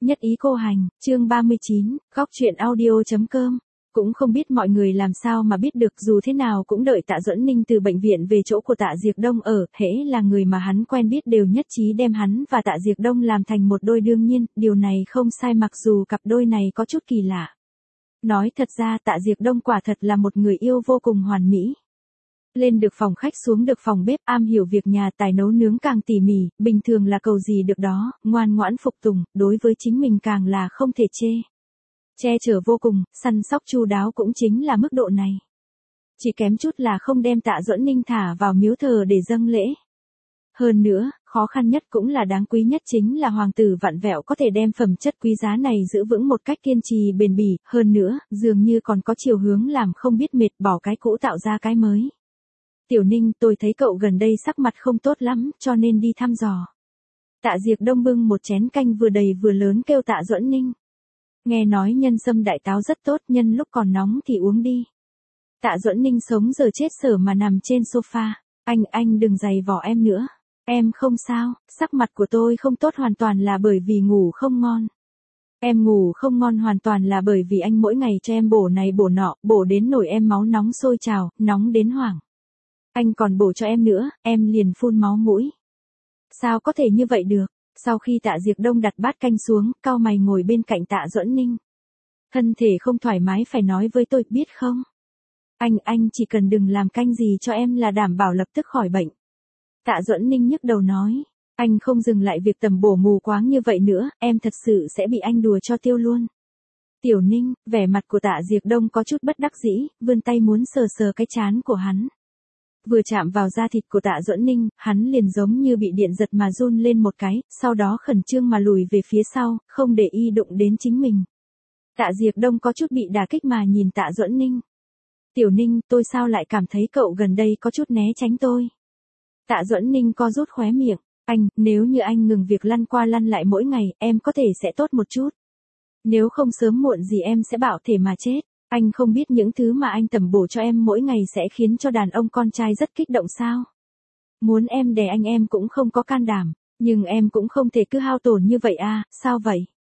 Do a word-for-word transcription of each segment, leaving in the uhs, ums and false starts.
Nhất ý cô hành, chương ba mươi chín, góc truyện audio.com. Cũng không biết mọi người làm sao mà biết được, dù thế nào cũng đợi Tạ Duẫn Ninh từ bệnh viện về chỗ của Tạ Diệc Đông ở, hễ là người mà hắn quen biết đều nhất trí đem hắn và Tạ Diệc Đông làm thành một đôi. Đương nhiên, điều này không sai mặc dù cặp đôi này có chút kỳ lạ. Nói thật ra Tạ Diệc Đông quả thật là một người yêu vô cùng hoàn mỹ. Lên được phòng khách xuống được phòng bếp, am hiểu việc nhà, tài nấu nướng càng tỉ mỉ, bình thường là cầu gì được đó, ngoan ngoãn phục tùng, đối với chính mình càng là không thể chê. Che chở vô cùng, săn sóc chu đáo cũng chính là mức độ này. Chỉ kém chút là không đem Tạ Duẫn Ninh thả vào miếu thờ để dâng lễ. Hơn nữa, khó khăn nhất cũng là đáng quý nhất chính là hoàng tử vặn vẹo có thể đem phẩm chất quý giá này giữ vững một cách kiên trì bền bỉ, hơn nữa, dường như còn có chiều hướng làm không biết mệt, bỏ cái cũ tạo ra cái mới. Tiểu Ninh, tôi thấy cậu gần đây sắc mặt không tốt lắm, cho nên đi thăm dò. Tạ Diệc Đông bưng một chén canh vừa đầy vừa lớn kêu Tạ Duẫn Ninh. Nghe nói nhân sâm đại táo rất tốt, nhân lúc còn nóng thì uống đi. Tạ Duẫn Ninh sống giờ chết sở mà nằm trên sofa. Anh, anh đừng giày vò em nữa. Em không sao, sắc mặt của tôi không tốt hoàn toàn là bởi vì ngủ không ngon. Em ngủ không ngon hoàn toàn là bởi vì anh mỗi ngày cho em bổ này bổ nọ, bổ đến nổi em máu nóng sôi trào, nóng đến hoảng. Anh còn bổ cho em nữa, em liền phun máu mũi. Sao có thể như vậy được? Sau khi Tạ Diệc Đông đặt bát canh xuống, cau mày ngồi bên cạnh Tạ Duẫn Ninh. Thân thể không thoải mái phải nói với tôi, biết không? Anh, anh chỉ cần đừng làm canh gì cho em là đảm bảo lập tức khỏi bệnh. Tạ Duẫn Ninh nhức đầu nói. Anh không dừng lại việc tầm bổ mù quáng như vậy nữa, em thật sự sẽ bị anh đùa cho tiêu luôn. Tiểu Ninh, vẻ mặt của Tạ Diệc Đông có chút bất đắc dĩ, vươn tay muốn sờ sờ cái trán của hắn. Vừa chạm vào da thịt của Tạ Duẫn Ninh, hắn liền giống như bị điện giật mà run lên một cái, sau đó khẩn trương mà lùi về phía sau, không để y đụng đến chính mình. Tạ Diệc Đông có chút bị đả kích mà nhìn Tạ Duẫn Ninh. Tiểu Ninh, tôi sao lại cảm thấy cậu gần đây có chút né tránh tôi. Tạ Duẫn Ninh co rút khóe miệng. Anh, nếu như anh ngừng việc lăn qua lăn lại mỗi ngày, em có thể sẽ tốt một chút. Nếu không sớm muộn gì em sẽ bạo thể mà chết. Anh không biết những thứ mà anh tẩm bổ cho em mỗi ngày sẽ khiến cho đàn ông con trai rất kích động sao? Muốn em đè anh em cũng không có can đảm, nhưng em cũng không thể cứ hao tổn như vậy à, sao vậy?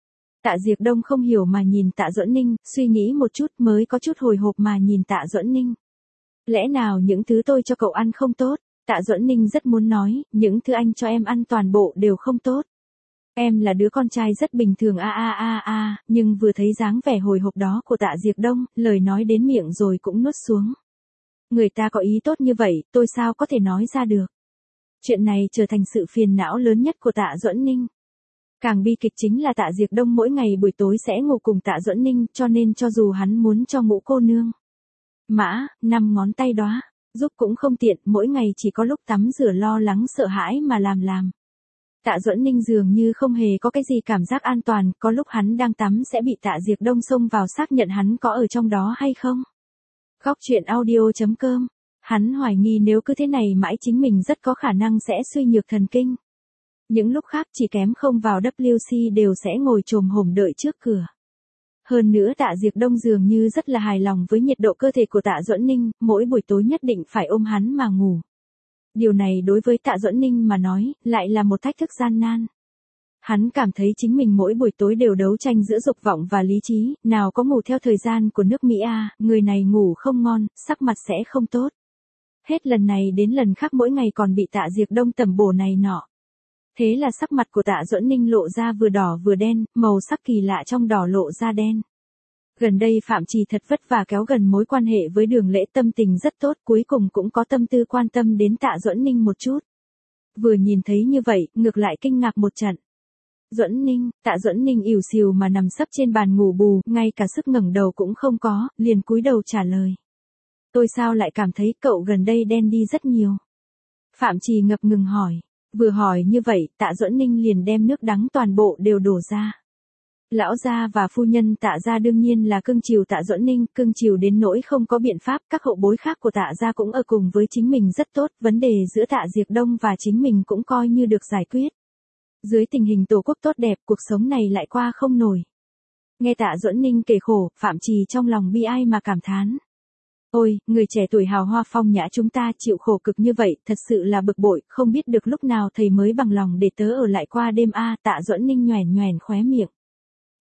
Tạ Diệc Đông không hiểu mà nhìn Tạ Duẫn Ninh, suy nghĩ một chút mới có chút hồi hộp mà nhìn Tạ Duẫn Ninh. Lẽ nào những thứ tôi cho cậu ăn không tốt? Tạ Duẫn Ninh rất muốn nói, những thứ anh cho em ăn toàn bộ đều không tốt. Em là đứa con trai rất bình thường a a a a, nhưng vừa thấy dáng vẻ hồi hộp đó của Tạ Diệc Đông, lời nói đến miệng rồi cũng nuốt xuống. Người ta có ý tốt như vậy, tôi sao có thể nói ra được. Chuyện này trở thành sự phiền não lớn nhất của Tạ Duẫn Ninh. Càng bi kịch chính là Tạ Diệc Đông mỗi ngày buổi tối sẽ ngủ cùng Tạ Duẫn Ninh, cho nên cho dù hắn muốn cho Ngũ cô nương mã, năm ngón tay đóa, giúp cũng không tiện, mỗi ngày chỉ có lúc tắm rửa lo lắng sợ hãi mà làm làm. Tạ Duẫn Ninh dường như không hề có cái gì cảm giác an toàn, có lúc hắn đang tắm sẽ bị Tạ Diệc Đông xông vào xác nhận hắn có ở trong đó hay không. Góc truyện audio.com. Hắn hoài nghi nếu cứ thế này mãi chính mình rất có khả năng sẽ suy nhược thần kinh. Những lúc khác chỉ kém không vào W C đều sẽ ngồi chồm hổm đợi trước cửa. Hơn nữa Tạ Diệc Đông dường như rất là hài lòng với nhiệt độ cơ thể của Tạ Duẫn Ninh, mỗi buổi tối nhất định phải ôm hắn mà ngủ. Điều này đối với Tạ Duẫn Ninh mà nói, lại là một thách thức gian nan. Hắn cảm thấy chính mình mỗi buổi tối đều đấu tranh giữa dục vọng và lý trí, nào có ngủ theo thời gian của nước Mỹ à, người này ngủ không ngon, sắc mặt sẽ không tốt. Hết lần này đến lần khác mỗi ngày còn bị Tạ Diệc Đông tẩm bổ này nọ. Thế là sắc mặt của Tạ Duẫn Ninh lộ ra vừa đỏ vừa đen, màu sắc kỳ lạ trong đỏ lộ ra đen. Gần đây Phạm Trì thật vất vả kéo gần mối quan hệ với Đường Lễ, tâm tình rất tốt, cuối cùng cũng có tâm tư quan tâm đến Tạ Duẫn Ninh một chút. Vừa nhìn thấy như vậy, ngược lại kinh ngạc một trận. Duẫn Ninh, Tạ Duẫn Ninh ỉu xìu mà nằm sấp trên bàn ngủ bù, ngay cả sức ngẩng đầu cũng không có, liền cúi đầu trả lời. Tôi sao lại cảm thấy cậu gần đây đen đi rất nhiều? Phạm Trì ngập ngừng hỏi. Vừa hỏi như vậy, Tạ Duẫn Ninh liền đem nước đắng toàn bộ đều đổ ra. Lão gia và phu nhân Tạ gia đương nhiên là cưng chiều Tạ Duẫn Ninh, cưng chiều đến nỗi không có biện pháp, các hậu bối khác của Tạ gia cũng ở cùng với chính mình rất tốt, vấn đề giữa Tạ Diệc Đông và chính mình cũng coi như được giải quyết. Dưới tình hình tổ quốc tốt đẹp, cuộc sống này lại qua không nổi. Nghe Tạ Duẫn Ninh kể khổ, Phạm Trì trong lòng bi ai mà cảm thán. Ôi, người trẻ tuổi hào hoa phong nhã chúng ta chịu khổ cực như vậy, thật sự là bực bội, không biết được lúc nào thầy mới bằng lòng để tớ ở lại qua đêm a. Tạ Duẫn Ninh nhoẻn nhoẻn khóe miệng.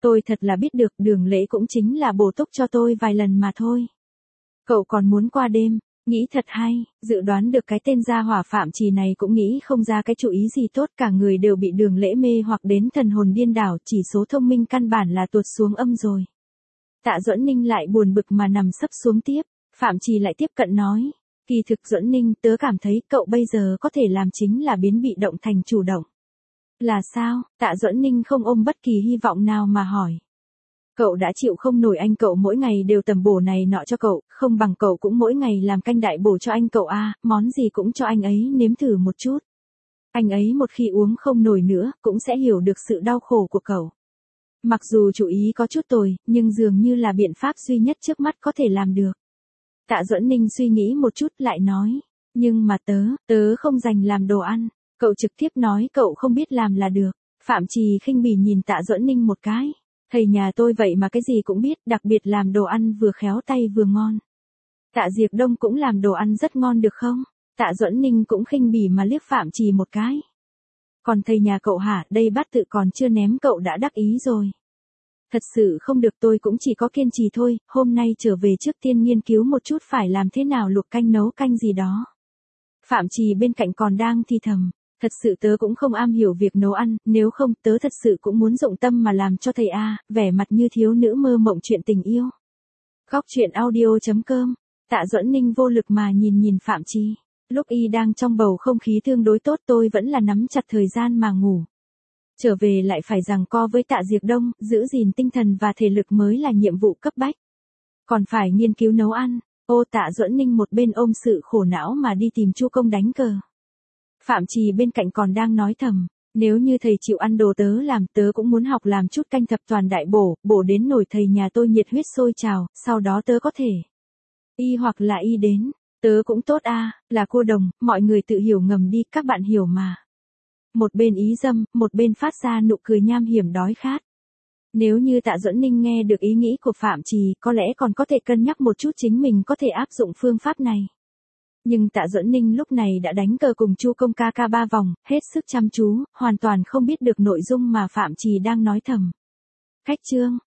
Tôi thật là biết được Đường Lễ cũng chính là bổ túc cho tôi vài lần mà thôi. Cậu còn muốn qua đêm, nghĩ thật hay, dự đoán được cái tên gia hỏa Phạm Trì này cũng nghĩ không ra cái chủ ý gì tốt, cả người đều bị Đường Lễ mê hoặc đến thần hồn điên đảo, chỉ số thông minh căn bản là tuột xuống âm rồi. Tạ Duẫn Ninh lại buồn bực mà nằm sấp xuống tiếp, Phạm Trì lại tiếp cận nói, kỳ thực Duẫn Ninh, tớ cảm thấy cậu bây giờ có thể làm chính là biến bị động thành chủ động. Là sao? Tạ Duẫn Ninh không ôm bất kỳ hy vọng nào mà hỏi. Cậu đã chịu không nổi anh cậu mỗi ngày đều tầm bổ này nọ cho cậu, không bằng cậu cũng mỗi ngày làm canh đại bổ cho anh cậu a, món gì cũng cho anh ấy nếm thử một chút. Anh ấy một khi uống không nổi nữa, cũng sẽ hiểu được sự đau khổ của cậu. Mặc dù chủ ý có chút tồi, nhưng dường như là biện pháp duy nhất trước mắt có thể làm được. Tạ Duẫn Ninh suy nghĩ một chút lại nói, nhưng mà tớ, tớ không dành làm đồ ăn. Cậu trực tiếp nói cậu không biết làm là được. Phạm Trì khinh bỉ nhìn Tạ Duẫn Ninh một cái. Thầy nhà tôi vậy mà cái gì cũng biết, đặc biệt làm đồ ăn vừa khéo tay vừa ngon. Tạ Diệp Đông cũng làm đồ ăn rất ngon được không? Tạ Duẫn Ninh cũng khinh bỉ mà liếc Phạm Trì một cái. Còn thầy nhà cậu hả, đây bát tự còn chưa ném cậu đã đắc ý rồi. Thật sự không được, tôi cũng chỉ có kiên trì thôi, hôm nay trở về trước tiên nghiên cứu một chút phải làm thế nào luộc canh nấu canh gì đó. Phạm Trì bên cạnh còn đang thì thầm. Thật sự tớ cũng không am hiểu việc nấu ăn, nếu không tớ thật sự cũng muốn dụng tâm mà làm cho thầy a, vẻ mặt như thiếu nữ mơ mộng chuyện tình yêu. Góc truyện audio chấm com, Tạ Duẫn Ninh vô lực mà nhìn nhìn Phạm Trì. Lúc y đang trong bầu không khí tương đối tốt tôi vẫn là nắm chặt thời gian mà ngủ. Trở về lại phải giằng co với Tạ Diệp Đông, giữ gìn tinh thần và thể lực mới là nhiệm vụ cấp bách. Còn phải nghiên cứu nấu ăn, ô Tạ Duẫn Ninh một bên ôm sự khổ não mà đi tìm Chu Công đánh cờ. Phạm Trì bên cạnh còn đang nói thầm, nếu như thầy chịu ăn đồ tớ làm, tớ cũng muốn học làm chút canh thập toàn đại bổ, bổ đến nổi thầy nhà tôi nhiệt huyết sôi trào, sau đó tớ có thể y hoặc là y đến, tớ cũng tốt a, là cô đồng, mọi người tự hiểu ngầm đi, các bạn hiểu mà. Một bên ý dâm, một bên phát ra nụ cười nham hiểm đói khát. Nếu như Tạ Duẫn Ninh nghe được ý nghĩ của Phạm Trì, có lẽ còn có thể cân nhắc một chút chính mình có thể áp dụng phương pháp này. Nhưng Tạ Duẫn Ninh lúc này đã đánh cờ cùng Chu Công ca ca ba vòng, hết sức chăm chú, hoàn toàn không biết được nội dung mà Phạm Trì đang nói thầm. Khách chương,